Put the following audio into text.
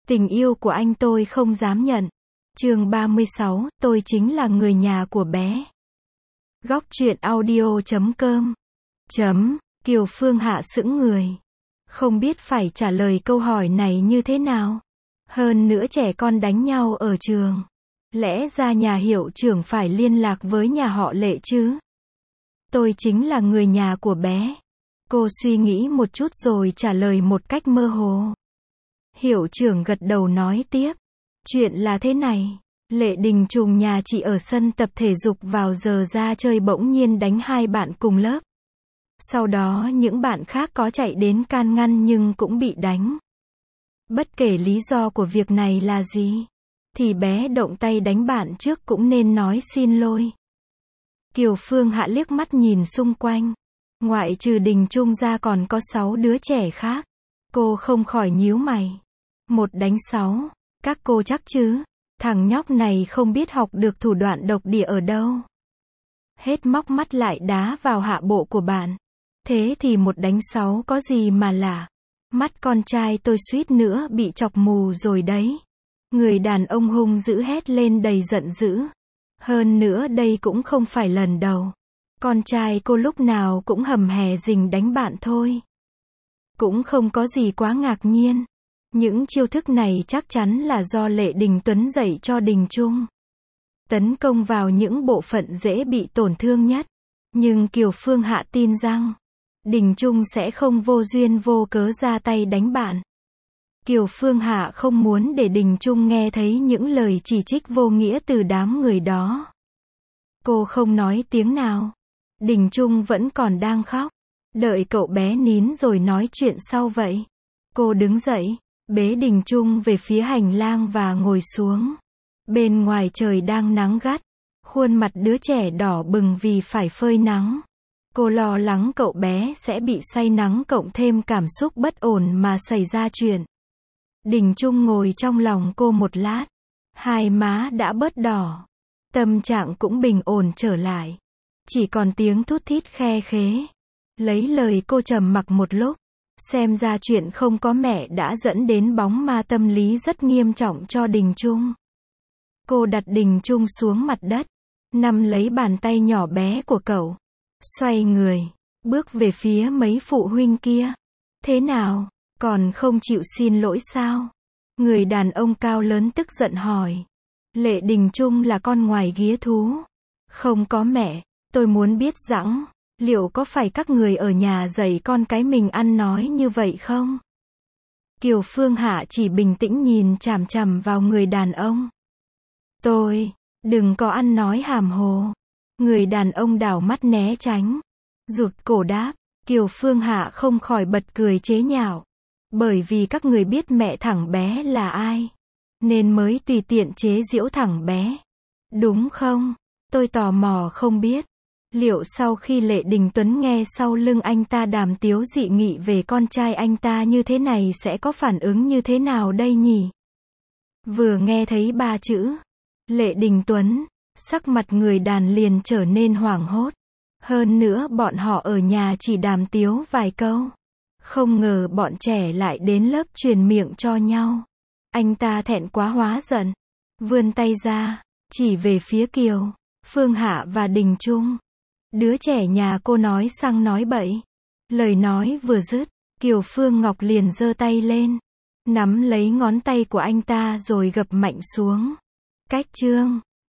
Tình yêu của anh tôi không dám nhận. Chương 36, tôi chính là người nhà của bé. Góc truyện audio.com. Kiều Phương Hạ sững người. Không biết phải trả lời câu hỏi này như thế nào. Hơn nữa trẻ con đánh nhau ở trường. Lẽ ra nhà hiệu trưởng phải liên lạc với nhà họ Lệ chứ. Tôi chính là người nhà của bé. Cô suy nghĩ một chút rồi trả lời một cách mơ hồ. Hiệu trưởng gật đầu nói tiếp. Chuyện là thế này. Lệ Đình trùng nhà chị ở sân tập thể dục vào giờ ra chơi bỗng nhiên đánh hai bạn cùng lớp. Sau đó những bạn khác có chạy đến can ngăn nhưng cũng bị đánh. Bất kể lý do của việc này là gì, thì bé động tay đánh bạn trước cũng nên nói xin lỗi. Kiều Phương Hạ liếc mắt nhìn xung quanh. Ngoại trừ Đình Trung ra còn có 6 đứa trẻ khác. Cô không khỏi nhíu mày. 1 đánh 6. Các cô chắc chứ? Thằng nhóc này không biết học được thủ đoạn độc địa ở đâu. Hết móc mắt lại đá vào hạ bộ của bạn. Thế thì 1 đánh 6 có gì mà lạ. Mắt con trai tôi suýt nữa bị chọc mù rồi đấy. Người đàn ông hung dữ hét lên đầy giận dữ. Hơn nữa đây cũng không phải lần đầu. Con trai cô lúc nào cũng hầm hè rình đánh bạn thôi. Cũng không có gì quá ngạc nhiên. Những chiêu thức này chắc chắn là do Lệ Đình Tuấn dạy cho Đình Trung. Tấn công vào những bộ phận dễ bị tổn thương nhất. Nhưng Kiều Phương Hạ tin rằng Đình Trung sẽ không vô duyên vô cớ ra tay đánh bạn. Kiều Phương Hạ không muốn để Đình Trung nghe thấy những lời chỉ trích vô nghĩa từ đám người đó. Cô không nói tiếng nào. Đình Trung vẫn còn đang khóc. Đợi cậu bé nín rồi nói chuyện sau vậy. Cô đứng dậy, bế Đình Trung về phía hành lang và ngồi xuống. Bên ngoài trời đang nắng gắt. Khuôn mặt đứa trẻ đỏ bừng vì phải phơi nắng. Cô lo lắng cậu bé sẽ bị say nắng cộng thêm cảm xúc bất ổn mà xảy ra chuyện. Đình Trung ngồi trong lòng cô một lát. Hai má đã bớt đỏ. Tâm trạng cũng bình ổn trở lại. Chỉ còn tiếng thút thít khe khế. Lấy lời cô trầm mặc một lúc. Xem ra chuyện không có mẹ đã dẫn đến bóng ma tâm lý rất nghiêm trọng cho Đình Trung. Cô đặt Đình Trung xuống mặt đất. Nắm lấy bàn tay nhỏ bé của cậu. Xoay người. Bước về phía mấy phụ huynh kia. Thế nào? Còn không chịu xin lỗi sao? Người đàn ông cao lớn tức giận hỏi. Lệ Đình Trung là con ngoài ghía thú. Không có mẹ. Tôi muốn biết rằng, liệu có phải các người ở nhà dạy con cái mình ăn nói như vậy không? Kiều Phương Hạ chỉ bình tĩnh nhìn chằm chằm vào người đàn ông. Đừng có ăn nói hàm hồ. Người đàn ông đảo mắt né tránh. Rụt cổ đáp. Kiều Phương Hạ không khỏi bật cười chế nhạo. Bởi vì các người biết mẹ thằng bé là ai, nên mới tùy tiện chế giễu thằng bé. Đúng không? Tôi tò mò không biết. Liệu sau khi Lệ Đình Tuấn nghe sau lưng anh ta đàm tiếu dị nghị về con trai anh ta như thế này sẽ có phản ứng như thế nào đây nhỉ? Vừa nghe thấy 3 chữ Lệ Đình Tuấn, sắc mặt người đàn liền trở nên hoảng hốt. Hơn nữa bọn họ ở nhà chỉ đàm tiếu vài câu. Không ngờ bọn trẻ lại đến lớp truyền miệng cho nhau. Anh ta thẹn quá hóa giận. Vươn tay ra, chỉ về phía Kiều Phương Hạ và Đình Trung. Đứa trẻ nhà cô nói sang nói bậy. Lời nói vừa dứt, Kiều Phương Ngọc liền giơ tay lên. Nắm lấy ngón tay của anh ta rồi gập mạnh xuống. Cách chương